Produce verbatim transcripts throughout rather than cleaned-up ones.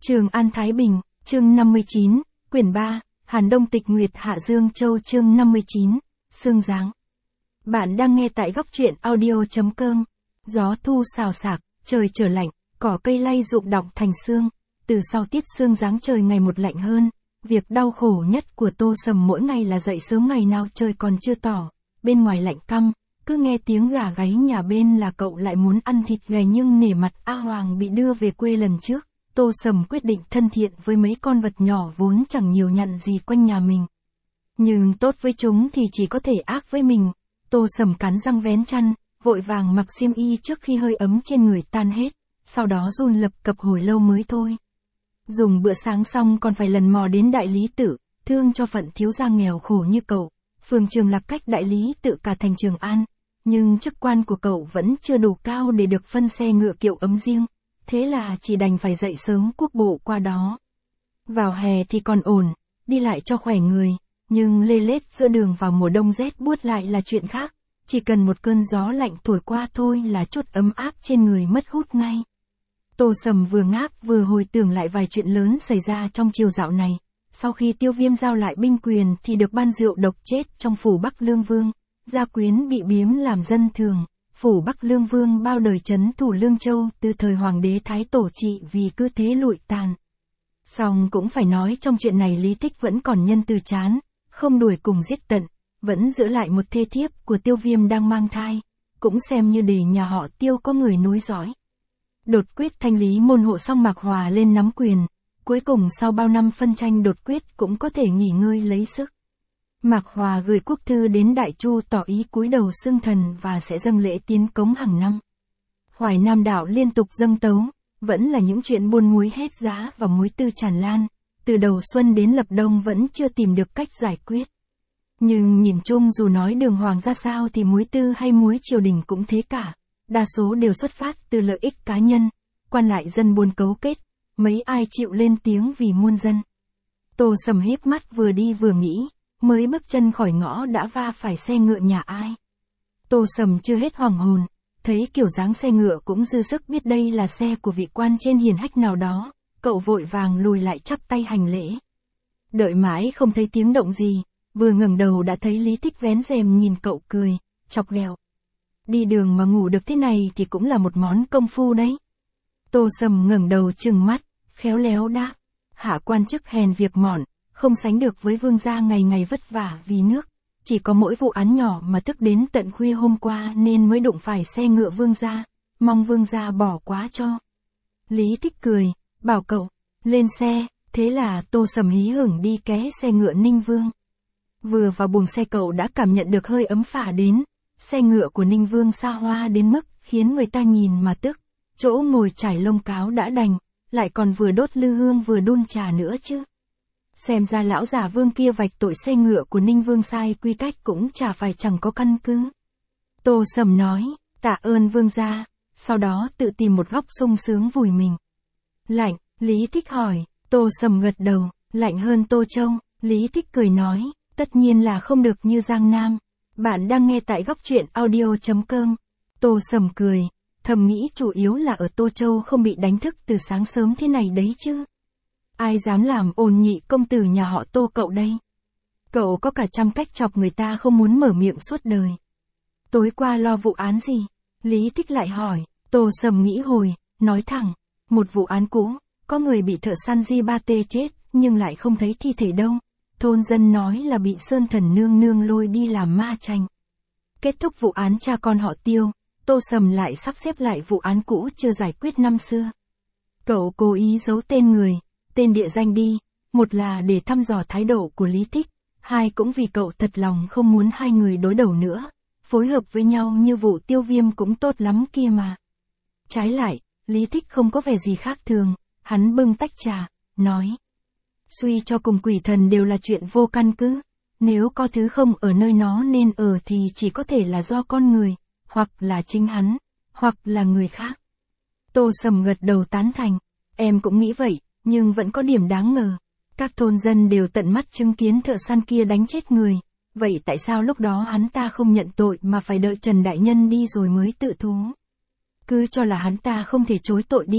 Trường An Thái Bình, chương năm mươi chín, quyển ba, Hàn Đông Tịch Nguyệt Hạ Dương Châu chương năm mươi chín, Sương Giáng. Bạn đang nghe tại góc truyện audio.com. Gió thu xào xạc, trời trở lạnh, cỏ cây lay rụng đọng thành sương. Từ sau tiết sương giáng trời ngày một lạnh hơn, việc đau khổ nhất của Tô Sầm mỗi ngày là dậy sớm ngày nào trời còn chưa tỏ, bên ngoài lạnh căm, cứ nghe tiếng gà gáy nhà bên là cậu lại muốn ăn thịt gà, nhưng nể mặt A Hoàng bị đưa về quê lần trước, Tô Sầm quyết định thân thiện với mấy con vật nhỏ vốn chẳng nhiều nhặn gì quanh nhà mình. Nhưng tốt với chúng thì chỉ có thể ác với mình. Tô Sầm cắn răng vén chăn, vội vàng mặc xiêm y trước khi hơi ấm trên người tan hết, sau đó run lập cập hồi lâu mới thôi. Dùng bữa sáng xong còn phải lần mò đến Đại Lý Tự, thương cho phận thiếu gia nghèo khổ như cậu. Phường Trường Lạc cách Đại Lý Tự cả thành Trường An, nhưng chức quan của cậu vẫn chưa đủ cao để được phân xe ngựa kiệu ấm riêng, thế là chỉ đành phải dậy sớm cuốc bộ qua đó. Vào hè thì còn ổn, đi lại cho khỏe người, nhưng lê lết giữa đường vào mùa đông rét buốt lại là chuyện khác, chỉ cần một cơn gió lạnh thổi qua thôi là chút ấm áp trên người mất hút ngay. Tô Sầm vừa ngáp vừa hồi tưởng lại vài chuyện lớn xảy ra trong chiều dạo này. Sau khi Tiêu Viêm giao lại binh quyền thì được ban rượu độc chết trong phủ Bắc Lương Vương, gia quyến bị biếm làm dân thường, phủ Bắc Lương Vương bao đời trấn thủ Lương Châu từ thời hoàng đế Thái Tổ trị vì cứ thế lụi tàn. Song cũng phải nói trong chuyện này Lý Tích vẫn còn nhân từ chán, không đuổi cùng giết tận, vẫn giữ lại một thê thiếp của Tiêu Viêm đang mang thai, cũng xem như để nhà họ Tiêu có người nối dõi. Đột quyết thanh lý môn hộ xong Mạc Hòa lên nắm quyền, cuối cùng sau bao năm phân tranh đột quyết cũng có thể nghỉ ngơi lấy sức. Mạc Hòa gửi quốc thư đến Đại Chu tỏ ý cúi đầu xưng thần và sẽ dâng lễ tiến cống hàng năm. Hoài Nam đảo liên tục dâng tấu, vẫn là những chuyện buôn muối hết giá và muối tư tràn lan, từ đầu xuân đến lập đông vẫn chưa tìm được cách giải quyết. Nhưng nhìn chung dù nói đường hoàng ra sao thì muối tư hay muối triều đình cũng thế cả, đa số đều xuất phát từ lợi ích cá nhân, quan lại dân buôn cấu kết, mấy ai chịu lên tiếng vì muôn dân. Tô Sầm híp mắt vừa đi vừa nghĩ, mới bước chân khỏi ngõ đã va phải xe ngựa nhà ai. Tô Sầm chưa hết hoàng hồn, thấy kiểu dáng xe ngựa cũng dư sức biết đây là xe của vị quan trên hiển hách nào đó, cậu vội vàng lùi lại chắp tay hành lễ. Đợi mãi không thấy tiếng động gì, vừa ngẩng đầu đã thấy Lý Tích vén rèm nhìn cậu cười, chọc ghẹo. Đi đường mà ngủ được thế này thì cũng là một món công phu đấy. Tô Sầm ngẩng đầu trừng mắt, khéo léo đáp, hạ quan chức hèn việc mọn, không sánh được với vương gia ngày ngày vất vả vì nước, chỉ có mỗi vụ án nhỏ mà thức đến tận khuya hôm qua nên mới đụng phải xe ngựa vương gia, mong vương gia bỏ quá cho. Lý Tích cười, bảo cậu, lên xe, thế là Tô Sầm hí hửng đi ké xe ngựa Ninh Vương. Vừa vào buồng xe cậu đã cảm nhận được hơi ấm phả đến, xe ngựa của Ninh Vương xa hoa đến mức khiến người ta nhìn mà tức, chỗ ngồi trải lông cáo đã đành, lại còn vừa đốt lư hương vừa đun trà nữa chứ. Xem ra lão già Vương kia vạch tội xe ngựa của Ninh Vương sai quy cách cũng chả phải chẳng có căn cứ. Tô Sầm nói, tạ ơn vương gia, sau đó tự tìm một góc sung sướng vùi mình. Lạnh, Lý Tích hỏi, Tô Sầm gật đầu, lạnh hơn Tô Châu, Lý Tích cười nói, tất nhiên là không được như Giang Nam. Bạn đang nghe tại góc truyện audio.com. Tô Sầm cười, thầm nghĩ chủ yếu là ở Tô Châu không bị đánh thức từ sáng sớm thế này đấy chứ. Ai dám làm ồn nhị công tử nhà họ Tô cậu đây. Cậu có cả trăm cách chọc người ta không muốn mở miệng suốt đời. Tối qua lo vụ án gì? Lý Tích lại hỏi. Tô Sầm nghĩ hồi, nói thẳng, một vụ án cũ, có người bị thợ săn Di Ba Tê chết, nhưng lại không thấy thi thể đâu. Thôn dân nói là bị Sơn Thần nương nương lôi đi làm ma tranh. Kết thúc vụ án cha con họ Tiêu, Tô Sầm lại sắp xếp lại vụ án cũ chưa giải quyết năm xưa. Cậu cố ý giấu tên người, tên địa danh đi, một là để thăm dò thái độ của Lý Tích, hai cũng vì cậu thật lòng không muốn hai người đối đầu nữa, phối hợp với nhau như vụ Tiêu Viêm cũng tốt lắm kia mà. Trái lại, Lý Tích không có vẻ gì khác thường, hắn bưng tách trà, nói. Suy cho cùng quỷ thần đều là chuyện vô căn cứ, nếu có thứ không ở nơi nó nên ở thì chỉ có thể là do con người, hoặc là chính hắn, hoặc là người khác. Tô Sầm gật đầu tán thành, em cũng nghĩ vậy, nhưng vẫn có điểm đáng ngờ. Các thôn dân đều tận mắt chứng kiến thợ săn kia đánh chết người, vậy tại sao lúc đó hắn ta không nhận tội mà phải đợi Trần Đại Nhân đi rồi mới tự thú? Cứ cho là hắn ta không thể chối tội đi,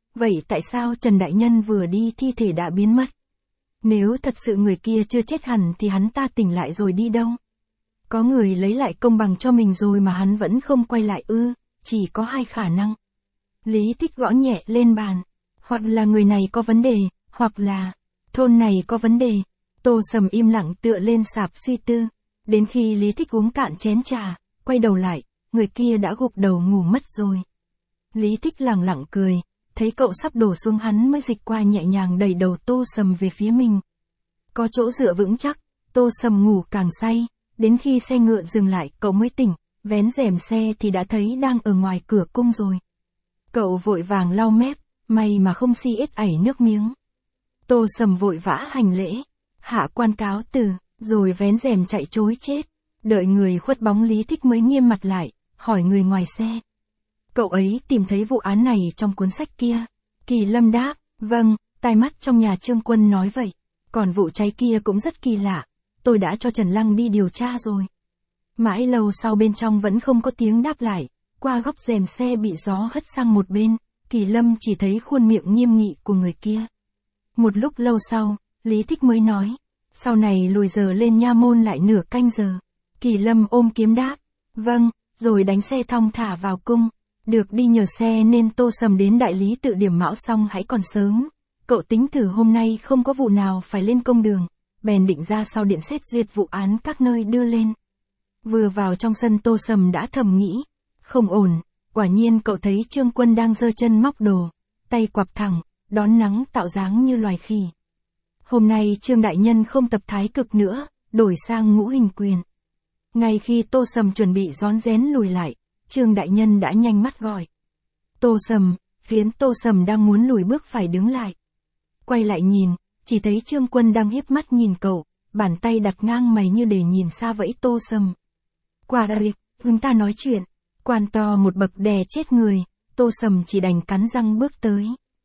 vậy tại sao Trần Đại Nhân vừa đi thi thể đã biến mất? Nếu thật sự người kia chưa chết hẳn thì hắn ta tỉnh lại rồi đi đâu? Có người lấy lại công bằng cho mình rồi mà hắn vẫn không quay lại ư, chỉ có hai khả năng. Lý Thích gõ nhẹ lên bàn. Hoặc là người này có vấn đề, hoặc là thôn này có vấn đề. Tô Sầm im lặng tựa lên sạp suy tư. Đến khi Lý Thích uống cạn chén trà, quay đầu lại, người kia đã gục đầu ngủ mất rồi. Lý Thích lẳng lặng cười, thấy cậu sắp đổ xuống hắn mới dịch qua nhẹ nhàng đẩy đầu Tô Sầm về phía mình. Có chỗ dựa vững chắc, Tô Sầm ngủ càng say, đến khi xe ngựa dừng lại cậu mới tỉnh, vén rèm xe thì đã thấy đang ở ngoài cửa cung rồi. Cậu vội vàng lau mép, may mà không si ết ảy nước miếng. Tô Sầm vội vã hành lễ, hạ quan cáo từ, rồi vén rèm chạy trối chết. Đợi người khuất bóng Lý Thích mới nghiêm mặt lại, hỏi người ngoài xe. Cậu ấy tìm thấy vụ án này trong cuốn sách kia. Kỳ Lâm đáp, vâng, tai mắt trong nhà Trương Quân nói vậy. Còn vụ cháy kia cũng rất kỳ lạ, tôi đã cho Trần Lăng đi điều tra rồi. Mãi lâu sau bên trong vẫn không có tiếng đáp lại, qua góc rèm xe bị gió hất sang một bên, Kỳ Lâm chỉ thấy khuôn miệng nghiêm nghị của người kia. Một lúc lâu sau, Lý Thích mới nói, sau này lùi giờ lên nha môn lại nửa canh giờ. Kỳ Lâm ôm kiếm đáp, vâng, rồi đánh xe thong thả vào cung. Được đi nhờ xe nên Tô Sầm đến đại lý tự điểm mão xong hãy còn sớm. Cậu tính thử hôm nay không có vụ nào phải lên công đường, bèn định ra sau điện xét duyệt vụ án các nơi đưa lên. Vừa vào trong sân Tô Sầm đã thầm nghĩ, không ổn, quả nhiên cậu thấy Trương Quân đang giơ chân móc đồ, tay quặp thẳng, đón nắng tạo dáng như loài khỉ. Hôm nay Trương Đại Nhân không tập thái cực nữa, đổi sang ngũ hình quyền. Ngay khi Tô Sầm chuẩn bị rón rén lùi lại, Trương Đại Nhân đã nhanh mắt gọi. Tô Sầm, khiến Tô Sầm đang muốn lùi bước phải đứng lại. Quay lại nhìn, chỉ thấy Trương Quân đang hiếp mắt nhìn cậu, bàn tay đặt ngang mày như để nhìn xa vẫy Tô Sầm. Qua đây, chúng ta nói chuyện. Quan to một bậc đè chết người, Tô Sầm chỉ đành cắn răng bước tới.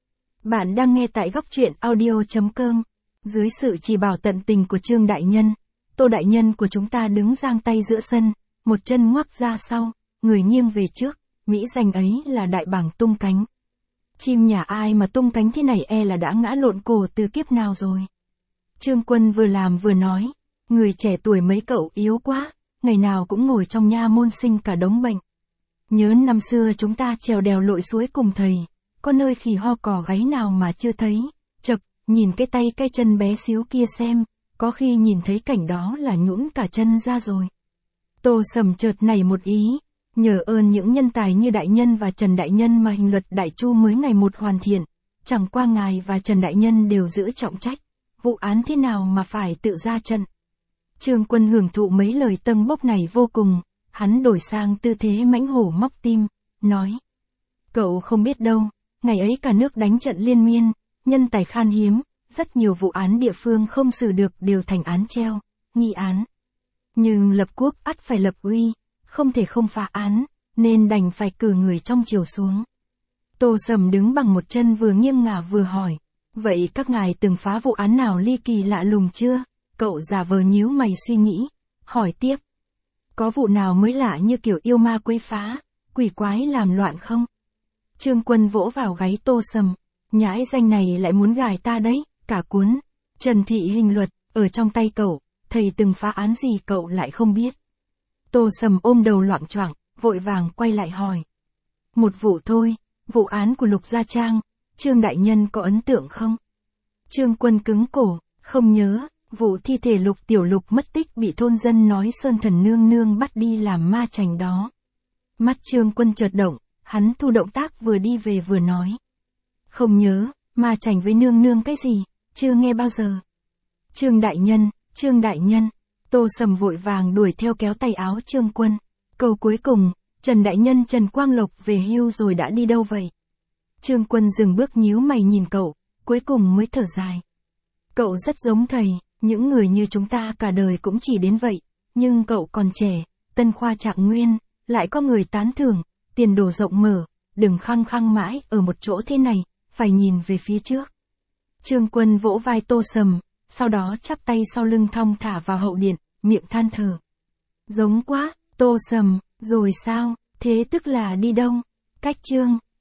Bạn đang nghe tại góc truyện audio chấm com. Dưới sự chỉ bảo tận tình của Trương Đại Nhân, Tô Đại Nhân của chúng ta đứng giang tay giữa sân, một chân ngoắc ra sau, người nghiêng về trước, mỹ danh ấy là đại bảng tung cánh. Chim nhà ai mà tung cánh thế này e là đã ngã lộn cổ từ kiếp nào rồi. Trương Quân vừa làm vừa nói, người trẻ tuổi mấy cậu yếu quá, ngày nào cũng ngồi trong nha môn sinh cả đống bệnh. Nhớ năm xưa chúng ta trèo đèo lội suối cùng thầy, có nơi khỉ ho cò gáy nào mà chưa thấy, chậc, nhìn cái tay cái chân bé xíu kia xem, có khi nhìn thấy cảnh đó là nhũn cả chân ra rồi. Tô Sầm chợt nảy một ý, nhờ ơn những nhân tài như Đại Nhân và Trần Đại Nhân mà hình luật Đại Chu mới ngày một hoàn thiện, chẳng qua ngài và Trần Đại Nhân đều giữ trọng trách, vụ án thế nào mà phải tự ra trận. Trương Quân hưởng thụ mấy lời tâng bốc này vô cùng, hắn đổi sang tư thế mãnh hổ móc tim, nói. Cậu không biết đâu, ngày ấy cả nước đánh trận liên miên, nhân tài khan hiếm, rất nhiều vụ án địa phương không xử được đều thành án treo, nghi án. Nhưng lập quốc ắt phải lập uy, không thể không phá án, nên đành phải cử người trong triều xuống. Tô Sầm đứng bằng một chân vừa nghiêng ngả vừa hỏi, vậy các ngài từng phá vụ án nào ly kỳ lạ lùng chưa? Cậu giả vờ nhíu mày suy nghĩ, hỏi tiếp. Có vụ nào mới lạ như kiểu yêu ma quấy phá, quỷ quái làm loạn không? Trương Quân vỗ vào gáy Tô Sầm, nhãi danh này lại muốn gài ta đấy, cả cuốn Trần Thị Hình Luật, ở trong tay cậu, thầy từng phá án gì cậu lại không biết. Tô Sầm ôm đầu loạng choạng, vội vàng quay lại hỏi. Một vụ thôi, vụ án của Lục Gia Trang, Trương Đại Nhân có ấn tượng không? Trương Quân cứng cổ, không nhớ, vụ thi thể Lục Tiểu Lục mất tích bị thôn dân nói Sơn Thần Nương Nương bắt đi làm ma chành đó. Mắt Trương Quân chợt động, hắn thu động tác vừa đi về vừa nói. Không nhớ, ma chành với nương nương cái gì, chưa nghe bao giờ. Trương Đại Nhân, Trương Đại Nhân, Tô Sầm vội vàng đuổi theo kéo tay áo Trương Quân. Câu cuối cùng, Trần Đại Nhân Trần Quang Lộc về hưu rồi đã đi đâu vậy? Trương Quân dừng bước nhíu mày nhìn cậu, cuối cùng mới thở dài. Cậu rất giống thầy, những người như chúng ta cả đời cũng chỉ đến vậy, nhưng cậu còn trẻ, tân khoa trạng nguyên, lại có người tán thưởng, tiền đồ rộng mở, đừng khăng khăng mãi ở một chỗ thế này, phải nhìn về phía trước. Trương Quân vỗ vai Tô Sầm, sau đó chắp tay sau lưng thong thả vào hậu điện, miệng than thở. Giống quá, Tô Sầm, rồi sao, thế tức là đi đâu? Cách Trương